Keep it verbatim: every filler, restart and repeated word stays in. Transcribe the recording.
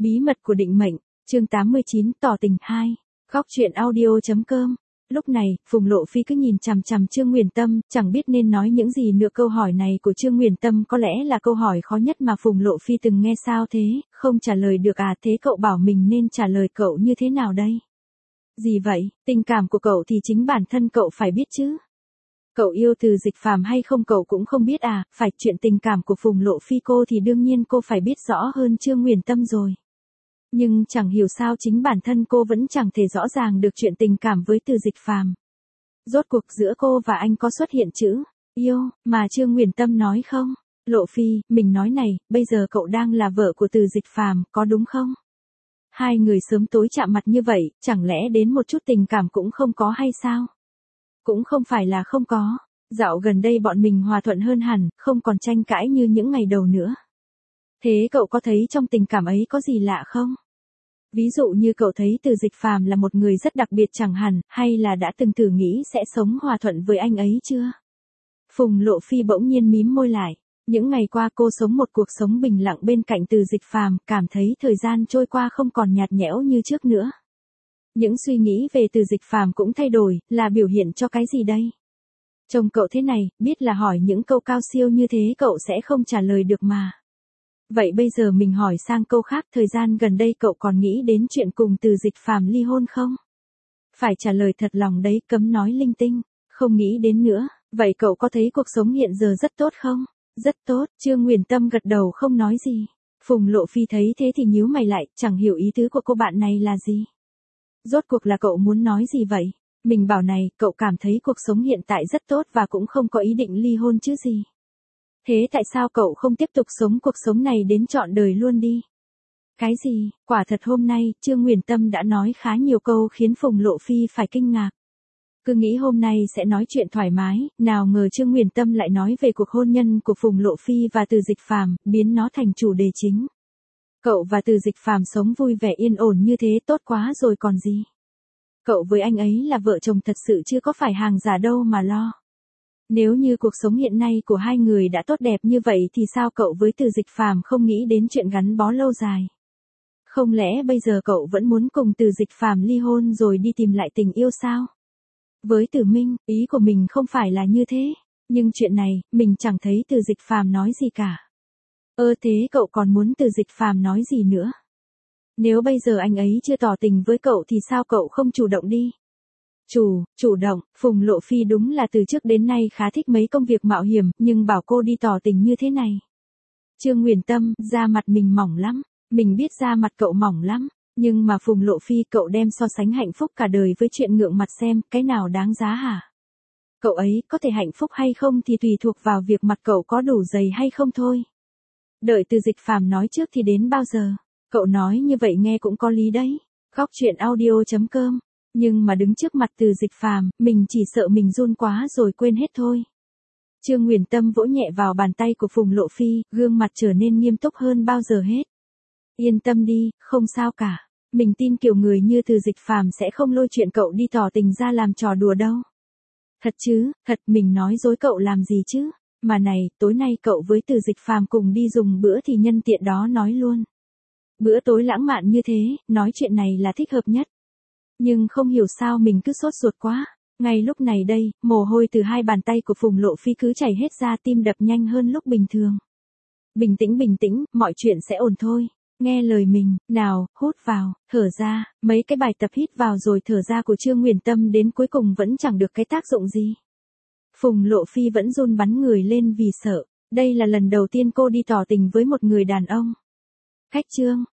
Bí mật của định mệnh, chương tám mươi chín tỏ tình hai, góc truyện audio.com. Lúc này, Phùng Lộ Phi cứ nhìn chằm chằm Trương Nguyền Tâm, chẳng biết nên nói những gì nữa. Câu hỏi này của Trương Nguyền Tâm có lẽ là câu hỏi khó nhất mà Phùng Lộ Phi từng nghe. Sao thế, không trả lời được à? Thế cậu bảo mình nên trả lời cậu như thế nào đây? Gì vậy, tình cảm của cậu thì chính bản thân cậu phải biết chứ. Cậu yêu Từ Dịch Phàm hay không cậu cũng không biết à? Phải, chuyện tình cảm của Phùng Lộ Phi cô thì đương nhiên cô phải biết rõ hơn Trương Nguyền Tâm rồi. Nhưng chẳng hiểu sao chính bản thân cô vẫn chẳng thể rõ ràng được chuyện tình cảm với Từ Dịch Phàm. Rốt cuộc giữa cô và anh có xuất hiện chữ yêu mà Trương Nguyền Tâm nói không? Lộ Phi, mình nói này, bây giờ cậu đang là vợ của Từ Dịch Phàm, có đúng không? Hai người sớm tối chạm mặt như vậy, chẳng lẽ đến một chút tình cảm cũng không có hay sao? Cũng không phải là không có, dạo gần đây bọn mình hòa thuận hơn hẳn, không còn tranh cãi như những ngày đầu nữa. Thế cậu có thấy trong tình cảm ấy có gì lạ không? Ví dụ như cậu thấy Từ Dịch Phàm là một người rất đặc biệt chẳng hẳn, hay là đã từng thử nghĩ sẽ sống hòa thuận với anh ấy chưa? Phùng Lộ Phi bỗng nhiên mím môi lại. Những ngày qua cô sống một cuộc sống bình lặng bên cạnh Từ Dịch Phàm, cảm thấy thời gian trôi qua không còn nhạt nhẽo như trước nữa. Những suy nghĩ về Từ Dịch Phàm cũng thay đổi, là biểu hiện cho cái gì đây? Chồng cậu thế này, biết là hỏi những câu cao siêu như thế cậu sẽ không trả lời được mà. Vậy bây giờ mình hỏi sang câu khác, thời gian gần đây cậu còn nghĩ đến chuyện cùng Từ Dịch Phàm ly hôn không? Phải trả lời thật lòng đấy, cấm nói linh tinh, không nghĩ đến nữa. Vậy cậu có thấy cuộc sống hiện giờ rất tốt không? Rất tốt, Trương Nguyền Tâm gật đầu không nói gì. Phùng Lộ Phi thấy thế thì nhíu mày lại, chẳng hiểu ý tứ của cô bạn này là gì. Rốt cuộc là cậu muốn nói gì vậy? Mình bảo này, cậu cảm thấy cuộc sống hiện tại rất tốt và cũng không có ý định ly hôn chứ gì. Thế tại sao cậu không tiếp tục sống cuộc sống này đến trọn đời luôn đi? Cái gì? Quả thật hôm nay, Trương Nguyền Tâm đã nói khá nhiều câu khiến Phùng Lộ Phi phải kinh ngạc. Cứ nghĩ hôm nay sẽ nói chuyện thoải mái, nào ngờ Trương Nguyền Tâm lại nói về cuộc hôn nhân của Phùng Lộ Phi và Từ Dịch Phàm, biến nó thành chủ đề chính. Cậu và Từ Dịch Phàm sống vui vẻ yên ổn như thế tốt quá rồi còn gì. Cậu với anh ấy là vợ chồng thật sự chứ có phải hàng giả đâu mà lo. Nếu như cuộc sống hiện nay của hai người đã tốt đẹp như vậy thì sao cậu với Từ Dịch Phàm không nghĩ đến chuyện gắn bó lâu dài? Không lẽ bây giờ cậu vẫn muốn cùng Từ Dịch Phàm ly hôn rồi đi tìm lại tình yêu sao? Với Tử Minh, ý của mình không phải là như thế, nhưng chuyện này, mình chẳng thấy Từ Dịch Phàm nói gì cả. Ơ thế cậu còn muốn Từ Dịch Phàm nói gì nữa? Nếu bây giờ anh ấy chưa tỏ tình với cậu thì sao cậu không chủ động đi? Chủ, chủ động, Phùng Lộ Phi đúng là từ trước đến nay khá thích mấy công việc mạo hiểm, nhưng bảo cô đi tỏ tình như thế này. Trương Nguyền Tâm, da mặt mình mỏng lắm, mình biết da mặt cậu mỏng lắm, nhưng mà Phùng Lộ Phi cậu đem so sánh hạnh phúc cả đời với chuyện ngượng mặt xem, cái nào đáng giá hả? Cậu ấy có thể hạnh phúc hay không thì tùy thuộc vào việc mặt cậu có đủ dày hay không thôi. Đợi Từ Dịch Phàm nói trước thì đến bao giờ? Cậu nói như vậy nghe cũng có lý đấy. Góc truyện audio.com. Nhưng mà đứng trước mặt Từ Dịch Phàm, mình chỉ sợ mình run quá rồi quên hết thôi. Trương Nguyền Tâm vỗ nhẹ vào bàn tay của Phùng Lộ Phi, gương mặt trở nên nghiêm túc hơn bao giờ hết. Yên tâm đi, không sao cả. Mình tin kiểu người như Từ Dịch Phàm sẽ không lôi chuyện cậu đi tỏ tình ra làm trò đùa đâu. Thật chứ, thật, mình nói dối cậu làm gì chứ? Mà này, tối nay cậu với Từ Dịch Phàm cùng đi dùng bữa thì nhân tiện đó nói luôn. Bữa tối lãng mạn như thế, nói chuyện này là thích hợp nhất. Nhưng không hiểu sao mình cứ sốt ruột quá. Ngay lúc này đây, mồ hôi từ hai bàn tay của Phùng Lộ Phi cứ chảy hết ra, tim đập nhanh hơn lúc bình thường. Bình tĩnh bình tĩnh, mọi chuyện sẽ ổn thôi. Nghe lời mình, nào, hút vào, thở ra, mấy cái bài tập hít vào rồi thở ra của Trương Nguyền Tâm đến cuối cùng vẫn chẳng được cái tác dụng gì. Phùng Lộ Phi vẫn run bắn người lên vì sợ. Đây là lần đầu tiên cô đi tỏ tình với một người đàn ông. Khách Trương,